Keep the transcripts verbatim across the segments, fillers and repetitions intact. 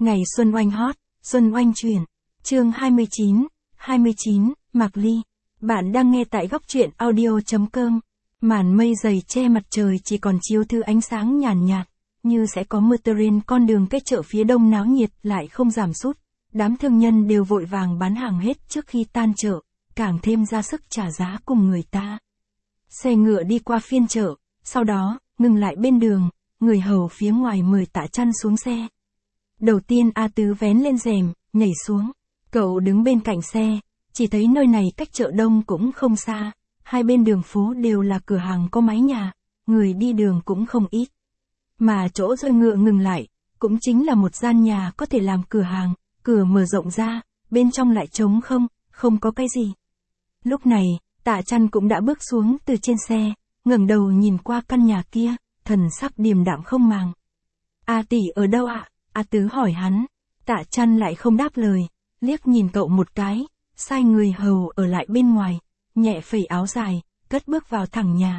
Ngày Xuân Oanh hot, Xuân Oanh chuyển. Chương hai mươi chín, hai mươi chín, Mạc Ly. Bạn đang nghe tại góc truyện audio.com. Màn mây dày che mặt trời chỉ còn chiếu thứ ánh sáng nhàn nhạt, như sẽ có mưa terrain. Con đường cái chợ phía đông náo nhiệt lại không giảm sút. Đám thương nhân đều vội vàng bán hàng hết trước khi tan chợ, càng thêm ra sức trả giá cùng người ta. Xe ngựa đi qua phiên chợ, sau đó, ngừng lại bên đường, người hầu phía ngoài mời Tạ Chăn xuống xe. Đầu tiên A Tứ vén lên rèm, nhảy xuống. Cậu đứng bên cạnh xe, chỉ thấy nơi này cách chợ đông cũng không xa, hai bên đường phố đều là cửa hàng có mái nhà, người đi đường cũng không ít. Mà chỗ roi ngựa ngừng lại, cũng chính là một gian nhà có thể làm cửa hàng, cửa mở rộng ra, bên trong lại trống không, không có cái gì. Lúc này, Tạ Chăn cũng đã bước xuống từ trên xe, ngẩng đầu nhìn qua căn nhà kia, thần sắc điềm đạm không màng. A tỷ ở đâu ạ? A Tứ hỏi hắn. Tạ Chăn lại không đáp lời, liếc nhìn cậu một cái, sai người hầu ở lại bên ngoài, nhẹ phẩy áo dài, cất bước vào thẳng nhà.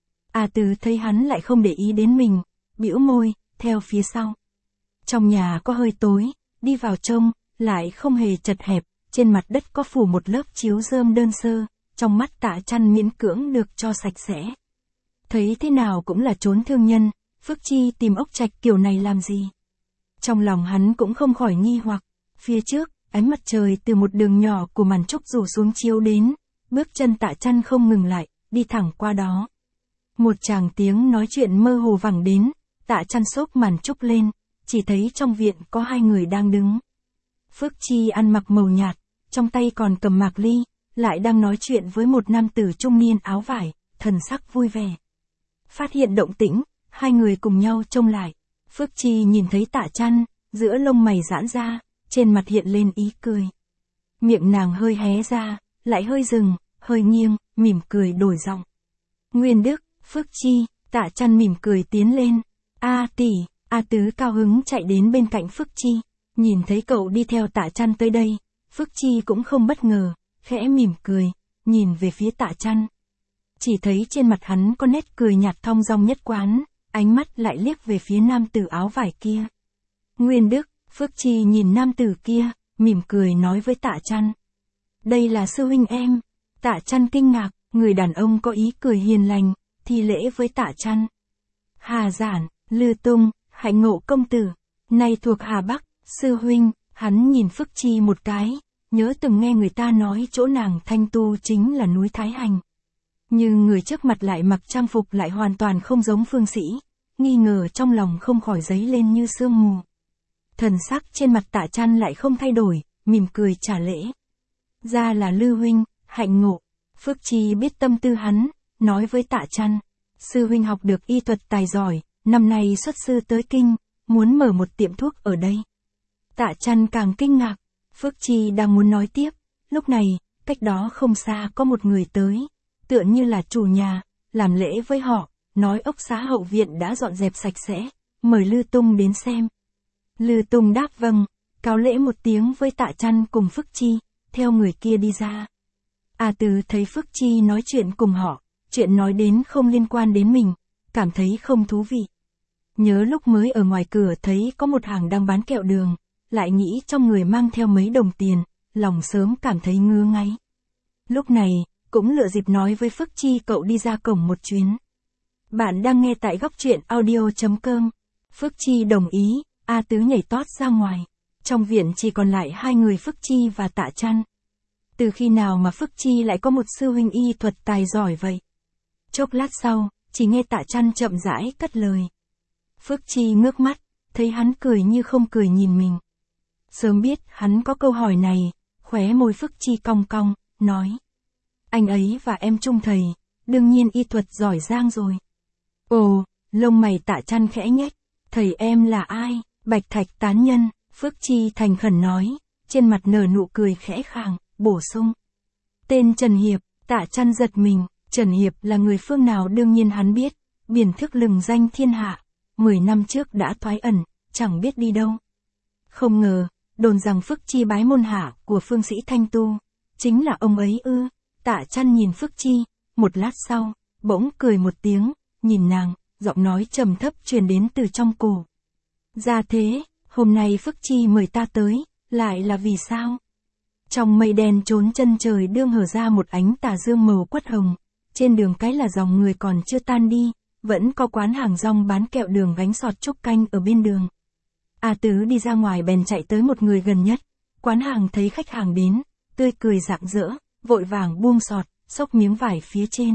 A Tứ thấy hắn lại không để ý đến mình, bĩu môi, theo phía sau. Trong nhà có hơi tối, đi vào trông, lại không hề chật hẹp, trên mặt đất có phủ một lớp chiếu rơm đơn sơ, trong mắt Tạ Chăn miễn cưỡng được cho sạch sẽ. Thấy thế nào cũng là trốn thương nhân, Phước Chi tìm ốc trạch kiểu này làm gì? Trong lòng hắn cũng không khỏi nghi hoặc, phía trước, ánh mặt trời từ một đường nhỏ của màn trúc rủ xuống chiếu đến, bước chân Tạ Chăn không ngừng lại, đi thẳng qua đó. Một tràng tiếng nói chuyện mơ hồ vẳng đến, Tạ Chăn xốc màn trúc lên, chỉ thấy trong viện có hai người đang đứng. Phước Chi ăn mặc màu nhạt, trong tay còn cầm Mạc Ly, lại đang nói chuyện với một nam tử trung niên áo vải, thần sắc vui vẻ. Phát hiện động tĩnh, hai người cùng nhau trông lại. Phước Chi nhìn thấy Tạ Chăn, giữa lông mày giãn ra, trên mặt hiện lên ý cười. Miệng nàng hơi hé ra, lại hơi dừng, hơi nghiêng, mỉm cười đổi giọng. Nguyên Đức, Phước Chi. Tạ Chăn mỉm cười tiến lên. A tỷ. A Tứ cao hứng chạy đến bên cạnh Phước Chi, nhìn thấy cậu đi theo Tạ Chăn tới đây, Phước Chi cũng không bất ngờ, khẽ mỉm cười, nhìn về phía Tạ Chăn. Chỉ thấy trên mặt hắn có nét cười nhạt thong dong nhất quán, ánh mắt lại liếc về phía nam tử áo vải kia. Nguyên Đức. Phước Chi nhìn nam tử kia, mỉm cười nói với Tạ Chăn. Đây là sư huynh em. Tạ Chăn kinh ngạc, người đàn ông có ý cười hiền lành, thi lễ với Tạ Chăn. Hà Giản, Lư Tung, Hạnh Ngộ công tử, nay thuộc Hà Bắc, sư huynh. Hắn nhìn Phước Chi một cái, nhớ từng nghe người ta nói chỗ nàng thanh tu chính là núi Thái Hành. Nhưng người trước mặt lại mặc trang phục lại hoàn toàn không giống phương sĩ, nghi ngờ trong lòng không khỏi dấy lên như sương mù. Thần sắc trên mặt Tạ Chăn lại không thay đổi, mỉm cười trả lễ. Ra là Lư huynh, Hạnh Ngộ. Phước Chi biết tâm tư hắn, nói với Tạ Chăn. Sư huynh học được y thuật tài giỏi, năm nay xuất sư tới kinh, muốn mở một tiệm thuốc ở đây. Tạ Chăn càng kinh ngạc, Phước Chi đang muốn nói tiếp, lúc này, cách đó không xa có một người tới, tựa như là chủ nhà, làm lễ với họ, nói ốc xá hậu viện đã dọn dẹp sạch sẽ, mời Lư Tung đến xem. Lư Tung đáp vâng, cáo lễ một tiếng với Tạ Chăn cùng Phước Chi, theo người kia đi ra. A Tứ thấy Phước Chi nói chuyện cùng họ, chuyện nói đến không liên quan đến mình, cảm thấy không thú vị. Nhớ lúc mới ở ngoài cửa thấy có một hàng đang bán kẹo đường, lại nghĩ trong người mang theo mấy đồng tiền, lòng sớm cảm thấy ngứa ngáy. Lúc này, cũng lựa dịp nói với Phước Chi cậu đi ra cổng một chuyến. Bạn đang nghe tại góc truyện audio.com. Phước Chi đồng ý, A Tứ nhảy tót ra ngoài. Trong viện chỉ còn lại hai người Phước Chi và Tạ Chăn. Từ khi nào mà Phước Chi lại có một sư huynh y thuật tài giỏi vậy? Chốc lát sau, chỉ nghe Tạ Chăn chậm rãi cất lời. Phước Chi ngước mắt, thấy hắn cười như không cười nhìn mình. Sớm biết hắn có câu hỏi này, khóe môi Phước Chi cong cong, nói. Anh ấy và em chung thầy, đương nhiên y thuật giỏi giang rồi. Ồ, lông mày Tạ Chăn khẽ nhếch, thầy em là ai? Bạch Thạch tán nhân, Phước Chi thành khẩn nói, trên mặt nở nụ cười khẽ khàng, bổ sung. Tên Trần Hiệp. Tạ Chăn giật mình, Trần Hiệp là người phương nào đương nhiên hắn biết, biển thức lừng danh thiên hạ, mười năm trước đã thoái ẩn, chẳng biết đi đâu. Không ngờ, đồn rằng Phước Chi bái môn hạ của phương sĩ Thanh Tu, chính là ông ấy ư? Tạ Chăn nhìn Phước Chi, một lát sau, bỗng cười một tiếng, nhìn nàng, giọng nói trầm thấp truyền đến từ trong cổ. Ra thế, Hôm nay Phước Chi mời ta tới, lại là vì sao? Trong mây đen trốn chân trời đương hở ra một ánh tà dương màu quất hồng, trên đường cái là dòng người còn chưa tan đi, vẫn có quán hàng rong bán kẹo đường gánh sọt trúc canh ở bên đường. A Tứ đi ra ngoài bèn chạy tới một người gần nhất, quán hàng thấy khách hàng đến, tươi cười rạng rỡ, vội vàng buông sọt, xốc miếng vải phía trên.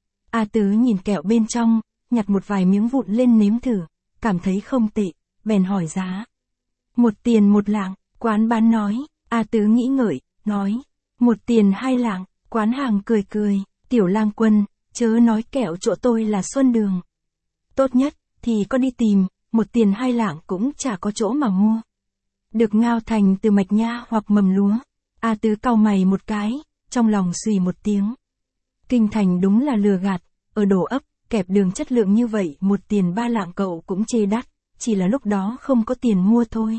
A Tứ nhìn kẹo bên trong, nhặt một vài miếng vụn lên nếm thử, cảm thấy không tệ, bèn hỏi giá. Một tiền một lạng, quán bán nói. A Tứ nghĩ ngợi, nói, một tiền hai lạng, quán hàng cười cười, Tiểu Lang Quân, chớ nói kẹo chỗ tôi là Xuân Đường. Tốt nhất, thì có đi tìm, một tiền hai lạng cũng chả có chỗ mà mua. Được ngao thành từ mạch nha hoặc mầm lúa. A Tứ cau mày một cái, trong lòng xùy một tiếng. Kinh thành đúng là lừa gạt, ở đổ ấp, kẹp đường chất lượng như vậy một tiền ba lạng cậu cũng chê đắt, chỉ là lúc đó không có tiền mua thôi.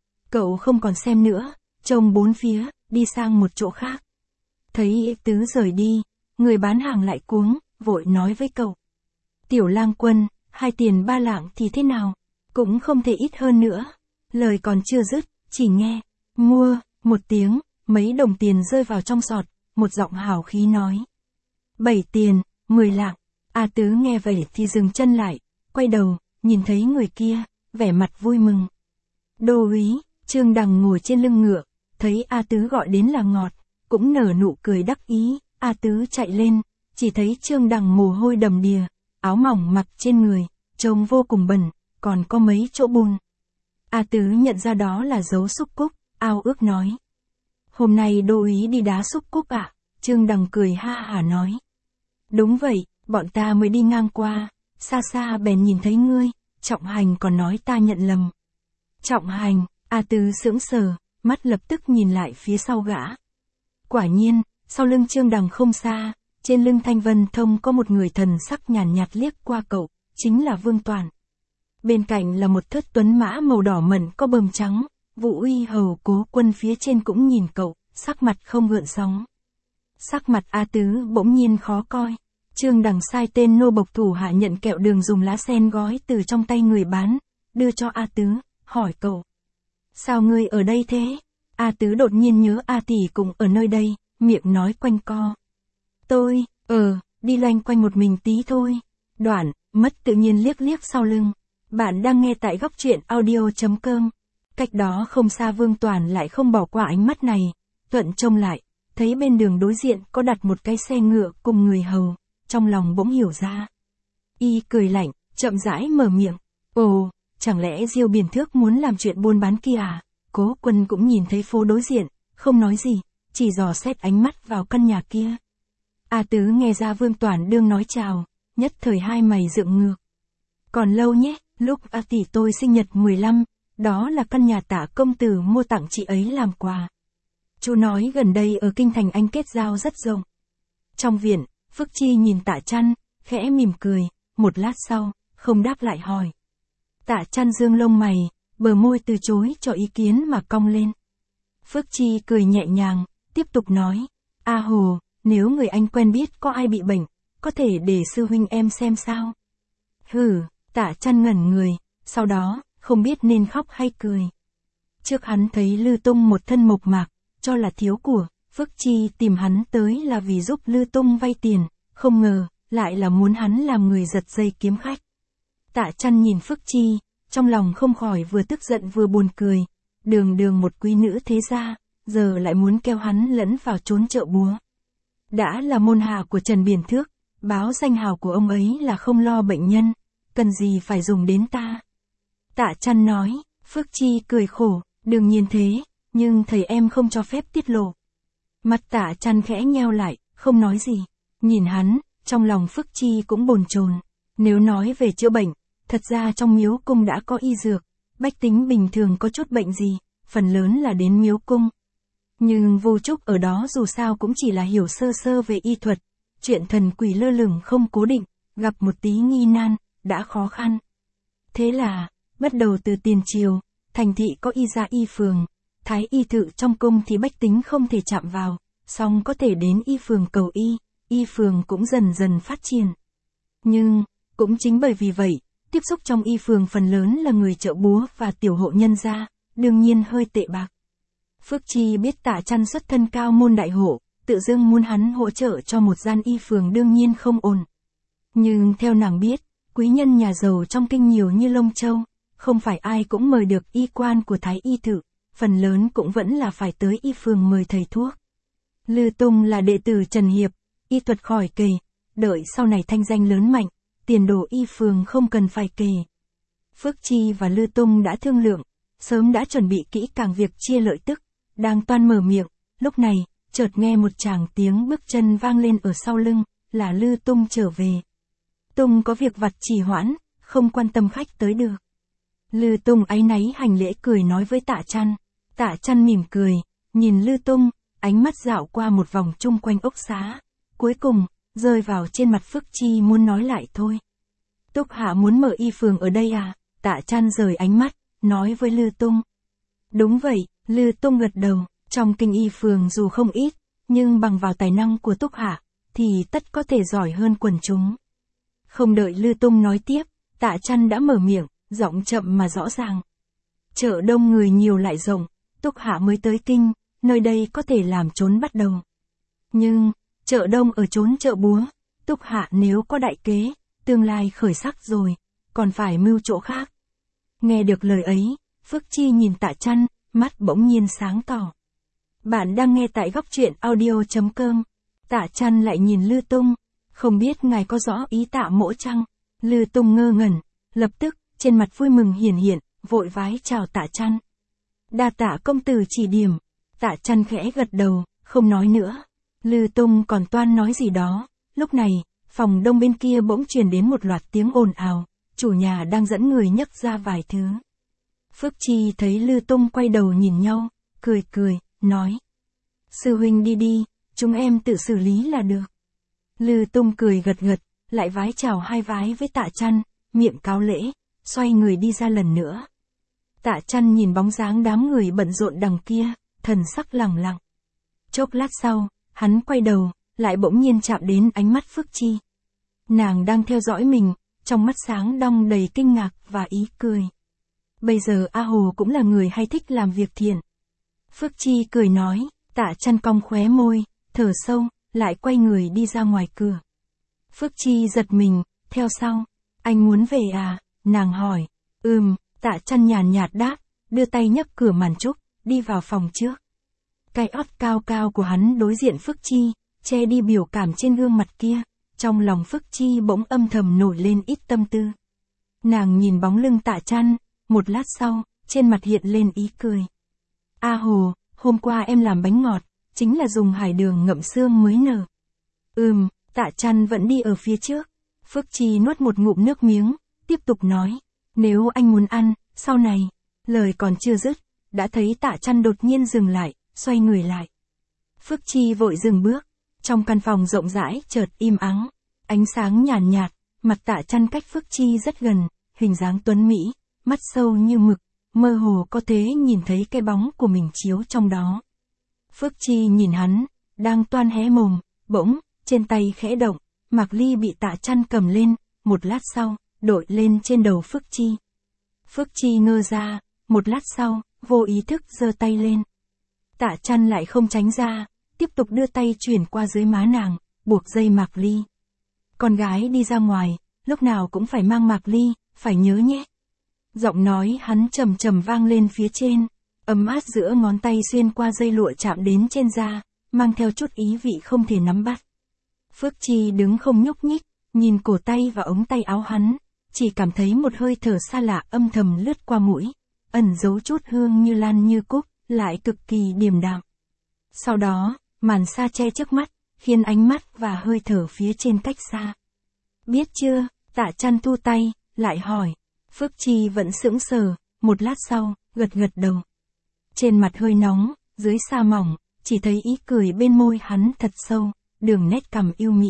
Cậu không còn xem nữa, trông bốn phía, đi sang một chỗ khác. Thấy A Tứ rời đi, người bán hàng lại cuống, vội nói với cậu. Tiểu Lang Quân, hai tiền ba lạng thì thế nào? Cũng không thể ít hơn nữa. Lời còn chưa dứt, chỉ nghe, mua, một tiếng, mấy đồng tiền rơi vào trong sọt, một giọng hào khí nói. Bảy tiền, mười lạng. A Tứ nghe vậy thì dừng chân lại, quay đầu, nhìn thấy người kia, vẻ mặt vui mừng. Đô úy, Trương Đằng ngồi trên lưng ngựa, thấy A Tứ gọi đến là ngọt, cũng nở nụ cười đắc ý. A Tứ chạy lên, chỉ thấy Trương Đằng mồ hôi đầm đìa, áo mỏng mặc trên người, trông vô cùng bẩn, còn có mấy chỗ bùn. A Tứ nhận ra đó là dấu xúc cúc, ao ước nói. Hôm nay đô úy đi đá xúc cúc ạ? À? Trương Đằng cười ha hả nói. Đúng vậy, bọn ta mới đi ngang qua, xa xa bèn nhìn thấy ngươi, Trọng Hành còn nói ta nhận lầm. Trọng Hành, A Tứ sững sờ, mắt lập tức nhìn lại phía sau gã. Quả nhiên, sau lưng Trương Đằng không xa, trên lưng Thanh Vân Thông có một người thần sắc nhàn nhạt, nhạt liếc qua cậu, chính là Vương Toàn. Bên cạnh là một thớt tuấn mã màu đỏ mận có bờm trắng, Vũ Uy Hầu Cố Quân phía trên cũng nhìn cậu, sắc mặt không gợn sóng. Sắc mặt A Tứ bỗng nhiên khó coi. Trương Đằng sai tên nô bộc thủ hạ nhận kẹo đường dùng lá sen gói từ trong tay người bán, đưa cho A Tứ, hỏi cậu. Sao ngươi ở đây thế? A Tứ đột nhiên nhớ A Tỷ cũng ở nơi đây, miệng nói quanh co. Tôi, ờ, đi loanh quanh một mình tí thôi. Đoạn, mất tự nhiên liếc liếc sau lưng. Bạn đang nghe tại góc truyện audio.com. Cách đó không xa Vương Toàn lại không bỏ qua ánh mắt này. Thuận trông lại, thấy bên đường đối diện có đặt một cái xe ngựa cùng người hầu, trong lòng bỗng hiểu ra. Y cười lạnh, chậm rãi mở miệng. Ồ, chẳng lẽ Diêu Biển Thước muốn làm chuyện buôn bán kia à? Cố Quân cũng nhìn thấy phố đối diện, không nói gì, chỉ dò xét ánh mắt vào căn nhà kia. A Tứ nghe ra Vương Toàn đương nói chào, nhất thời hai mày dựng ngược. Còn lâu nhé, lúc A Tỷ tôi sinh nhật mười lăm, đó là căn nhà Tả công tử mua tặng chị ấy làm quà. Chú nói gần đây ở kinh thành anh kết giao rất rộng. Trong viện, Phước Chi nhìn Tạ Chăn, khẽ mỉm cười, một lát sau, không đáp lại hỏi. Tạ Chăn dương lông mày, bờ môi từ chối cho ý kiến mà cong lên. Phước Chi cười nhẹ nhàng, tiếp tục nói, A Hồ, nếu người anh quen biết có ai bị bệnh, có thể để sư huynh em xem sao. Hừ, Tạ Chăn ngẩn người, sau đó, không biết nên khóc hay cười. Trước hắn thấy Lư Tung một thân mộc mạc, cho là thiếu của, Phước Chi tìm hắn tới là vì giúp Lư Tung vay tiền, không ngờ, lại là muốn hắn làm người giật dây kiếm khách. Tạ Chăn nhìn Phước Chi, trong lòng không khỏi vừa tức giận vừa buồn cười, đường đường một quý nữ thế gia, giờ lại muốn kêu hắn lẫn vào trốn chợ búa. Đã là môn hạ của Trần Biển Thước, báo danh hào của ông ấy là không lo bệnh nhân, cần gì phải dùng đến ta. Tạ Chăn nói, Phước Chi cười khổ, đương nhiên thế, nhưng thầy em không cho phép tiết lộ. Mặt Tạ Chăn khẽ nheo lại, không nói gì, nhìn hắn, trong lòng Phước Chi cũng bồn chồn. Nếu nói về chữa bệnh, thật ra trong miếu cung đã có y dược, bách tính bình thường có chút bệnh gì, phần lớn là đến miếu cung. Nhưng Vô Trúc ở đó dù sao cũng chỉ là hiểu sơ sơ về y thuật, chuyện thần quỷ lơ lửng không cố định, gặp một tí nghi nan, đã khó khăn. Thế là, bắt đầu từ tiền triều, thành thị có y gia y phường, thái y thự trong cung thì bách tính không thể chạm vào, song có thể đến y phường cầu y, y phường cũng dần dần phát triển. Nhưng, cũng chính bởi vì vậy, tiếp xúc trong y phường phần lớn là người chợ búa và tiểu hộ nhân gia, đương nhiên hơi tệ bạc. Phước Chi biết Tạ Chăn xuất thân cao môn đại hộ, tự dưng muốn hắn hỗ trợ cho một gian y phường đương nhiên không ổn. Nhưng theo nàng biết, quý nhân nhà giàu trong kinh nhiều như lông châu, không phải ai cũng mời được y quan của thái y thử, phần lớn cũng vẫn là phải tới y phường mời thầy thuốc. Lư Tung là đệ tử Trần Hiệp, y thuật khỏi kể, đợi sau này thanh danh lớn mạnh, tiền đồ y phường không cần phải kể. Phước Chi và Lư Tung đã thương lượng, sớm đã chuẩn bị kỹ càng việc chia lợi tức, đang toan mở miệng, lúc này, chợt nghe một tràng tiếng bước chân vang lên ở sau lưng, là Lư Tung trở về. Tung có việc vặt trì hoãn, không quan tâm khách tới được. Lư Tung áy náy hành lễ cười nói với Tạ Chăn. Tạ Chăn mỉm cười, nhìn Lư Tung, ánh mắt dạo qua một vòng chung quanh ốc xá. Cuối cùng, rơi vào trên mặt Phước Chi muốn nói lại thôi. Túc Hạ muốn mở y phường ở đây à? Tạ Chăn rời ánh mắt, nói với Lư Tung. Đúng vậy, Lư Tung gật đầu, trong kinh y phường dù không ít, nhưng bằng vào tài năng của Túc Hạ, thì tất có thể giỏi hơn quần chúng. Không đợi Lư Tung nói tiếp, Tạ Chăn đã mở miệng, giọng chậm mà rõ ràng. Chợ đông người nhiều lại rộng, Túc Hạ mới tới kinh, nơi đây có thể làm trốn bắt đầu. Nhưng, chợ đông ở trốn chợ búa, Túc Hạ nếu có đại kế, tương lai khởi sắc rồi, còn phải mưu chỗ khác. Nghe được lời ấy, Phước Chi nhìn Tạ Chăn, mắt bỗng nhiên sáng tỏ. Bạn đang nghe tại góc truyện audio.com. Tạ Chăn lại nhìn Lư Tung, không biết ngài có rõ ý Tạ mỗ chăng? Lư Tung ngơ ngẩn, lập tức, trên mặt vui mừng hiển hiện, vội vái chào Tạ Chăn. Đa tạ công tử chỉ điểm. Tạ Chăn khẽ gật đầu, không nói nữa. Lư Tung còn toan nói gì đó, lúc này, phòng đông bên kia bỗng truyền đến một loạt tiếng ồn ào, chủ nhà đang dẫn người nhấc ra vài thứ. Phước Chi thấy Lư Tung quay đầu nhìn nhau, cười cười, nói. Sư huynh đi đi, chúng em tự xử lý là được. Lư Tung cười gật gật, lại vái chào hai vái với Tạ Chăn, miệng cáo lễ, xoay người đi ra lần nữa. Tạ Chăn nhìn bóng dáng đám người bận rộn đằng kia, thần sắc lẳng lặng. Chốc lát sau, hắn quay đầu, lại bỗng nhiên chạm đến ánh mắt Phước Chi. Nàng đang theo dõi mình, trong mắt sáng đong đầy kinh ngạc và ý cười. Bây giờ A Hồ cũng là người hay thích làm việc thiện. Phước Chi cười nói, Tạ Chăn cong khóe môi, thở sâu, lại quay người đi ra ngoài cửa. Phước Chi giật mình, theo sau. Anh muốn về à? Nàng hỏi. Ừm, Tạ Chăn nhàn nhạt đáp, đưa tay nhấc cửa màn trúc, đi vào phòng trước. Cái ót cao cao của hắn đối diện Phước Chi, che đi biểu cảm trên gương mặt kia, trong lòng Phước Chi bỗng âm thầm nổi lên ít tâm tư. Nàng nhìn bóng lưng Tạ Chăn, một lát sau, trên mặt hiện lên ý cười. A Hồ, hôm qua em làm bánh ngọt, chính là dùng hải đường ngậm xương mới nở. Ừm, Tạ Chăn vẫn đi ở phía trước. Phước Chi nuốt một ngụm nước miếng, tiếp tục nói, nếu anh muốn ăn, sau này, lời còn chưa dứt, đã thấy Tạ Chăn đột nhiên dừng lại, xoay người lại. Phước Chi vội dừng bước, trong căn phòng rộng rãi chợt im ắng, ánh sáng nhàn nhạt, mặt Tạ Chăn cách Phước Chi rất gần, hình dáng tuấn mỹ, mắt sâu như mực, mơ hồ có thể nhìn thấy cái bóng của mình chiếu trong đó. Phước Chi nhìn hắn, đang toan hé mồm, bỗng, trên tay khẽ động, Mạc Ly bị Tạ Chăn cầm lên, một lát sau, đội lên trên đầu Phước Chi. Phước Chi ngơ ra, một lát sau, vô ý thức giơ tay lên. Tạ Chăn lại không tránh ra, tiếp tục đưa tay chuyển qua dưới má nàng, buộc dây Mạc Ly. Con gái đi ra ngoài, lúc nào cũng phải mang Mạc Ly, phải nhớ nhé. Giọng nói hắn trầm trầm vang lên phía trên, ấm áp giữa ngón tay xuyên qua dây lụa chạm đến trên da, mang theo chút ý vị không thể nắm bắt. Phước Chi đứng không nhúc nhích, nhìn cổ tay và ống tay áo hắn, chỉ cảm thấy một hơi thở xa lạ âm thầm lướt qua mũi, ẩn giấu chút hương như lan như cúc, lại cực kỳ điềm đạm. Sau đó, màn sa che trước mắt, khiến ánh mắt và hơi thở phía trên cách xa. Biết chưa? Tạ Chăn thu tay, lại hỏi. Phước Chi vẫn sững sờ, một lát sau, gật gật đầu. Trên mặt hơi nóng, dưới sa mỏng, chỉ thấy ý cười bên môi hắn thật sâu, đường nét cằm yêu mỹ.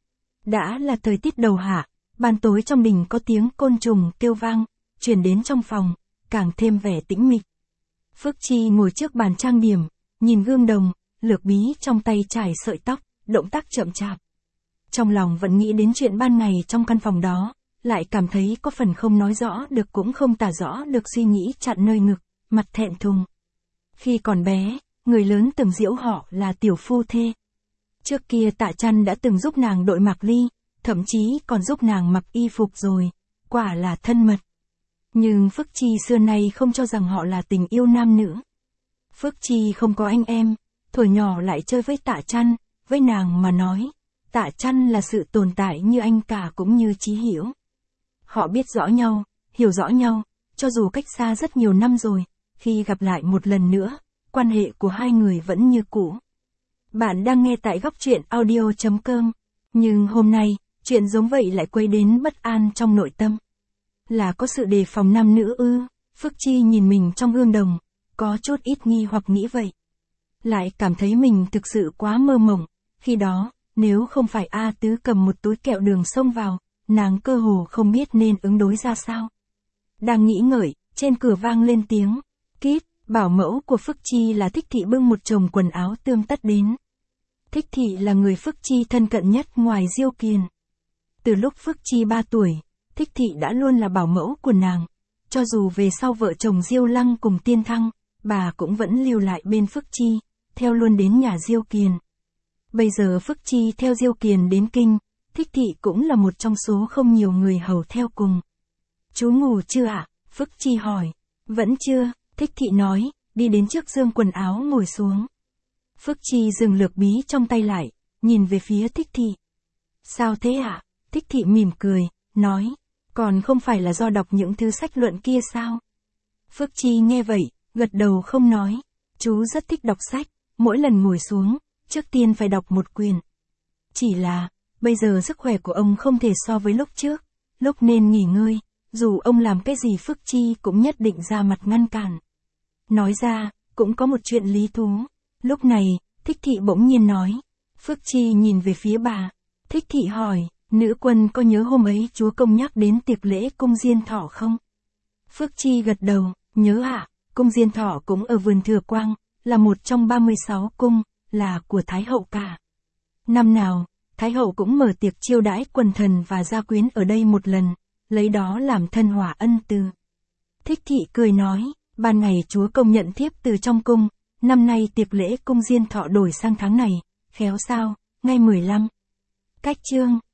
Đã là thời tiết đầu hạ, ban tối trong đình có tiếng côn trùng kêu vang, truyền đến trong phòng, càng thêm vẻ tĩnh mịch. Phước Chi ngồi trước bàn trang điểm, nhìn gương đồng, lược bí trong tay chải sợi tóc, động tác chậm chạp. Trong lòng vẫn nghĩ đến chuyện ban ngày trong căn phòng đó, lại cảm thấy có phần không nói rõ được cũng không tả rõ được suy nghĩ chặn nơi ngực, mặt thẹn thùng. Khi còn bé, người lớn từng giễu họ là tiểu phu thê. Trước kia Tạ Chăn đã từng giúp nàng đội Mạc Ly, thậm chí còn giúp nàng mặc y phục rồi, quả là thân mật. Nhưng Phước Chi xưa nay không cho rằng họ là tình yêu nam nữ. Phước Chi không có anh em, thuở nhỏ lại chơi với Tạ Chăn, với nàng mà nói, Tạ Chăn là sự tồn tại như anh cả cũng như Chí Hiểu. Họ biết rõ nhau, hiểu rõ nhau, cho dù cách xa rất nhiều năm rồi, khi gặp lại một lần nữa, quan hệ của hai người vẫn như cũ. Bạn đang nghe tại góc truyện audio chấm com, nhưng hôm nay, chuyện giống vậy lại quấy đến bất an trong nội tâm. Là có sự đề phòng nam nữ ư? Phước Chi nhìn mình trong gương đồng, có chút ít nghi hoặc nghĩ vậy. Lại cảm thấy mình thực sự quá mơ mộng, khi đó, nếu không phải A Tứ cầm một túi kẹo đường xông vào, nàng cơ hồ không biết nên ứng đối ra sao. Đang nghĩ ngợi, trên cửa vang lên tiếng, kít, bảo mẫu của Phước Chi là Thích Thị bưng một chồng quần áo tươm tất đến. Thích Thị là người Phước Chi thân cận nhất ngoài Diêu Kiền. Từ lúc Phước Chi ba tuổi, Thích Thị đã luôn là bảo mẫu của nàng. Cho dù về sau vợ chồng Diêu Lăng cùng Tiên Thăng, bà cũng vẫn lưu lại bên Phước Chi, theo luôn đến nhà Diêu Kiền. Bây giờ Phước Chi theo Diêu Kiền đến kinh, Thích Thị cũng là một trong số không nhiều người hầu theo cùng. Chú ngủ chưa ạ? Phước Chi hỏi. Vẫn chưa, Thích Thị nói, đi đến trước giương quần áo ngồi xuống. Phước Chi dừng lược bí trong tay lại, nhìn về phía Thích Thị. Sao thế ạ? Thích Thị mỉm cười, nói, còn không phải là do đọc những thứ sách luận kia sao? Phước Chi nghe vậy, gật đầu không nói. Chú rất thích đọc sách, mỗi lần ngồi xuống, trước tiên phải đọc một quyển. Chỉ là, bây giờ sức khỏe của ông không thể so với lúc trước, lúc nên nghỉ ngơi, dù ông làm cái gì Phước Chi cũng nhất định ra mặt ngăn cản. Nói ra, cũng có một chuyện lý thú. Lúc này, Thích Thị bỗng nhiên nói. Phước Chi nhìn về phía bà. Thích Thị hỏi, nữ quân có nhớ hôm ấy chúa công nhắc đến tiệc lễ cung Diên Thọ không? Phước Chi gật đầu, nhớ ạ, cung Diên Thọ cũng ở vườn Thừa Quang, là một trong ba mươi sáu cung, là của Thái Hậu cả. Năm nào, Thái Hậu cũng mở tiệc chiêu đãi quần thần và gia quyến ở đây một lần, lấy đó làm thân hòa ân từ. Thích Thị cười nói, ban ngày chúa công nhận thiếp từ trong cung, năm nay tiệc lễ cung Diên Thọ đổi sang tháng này, khéo sao, ngay mười lăm. Cách chương,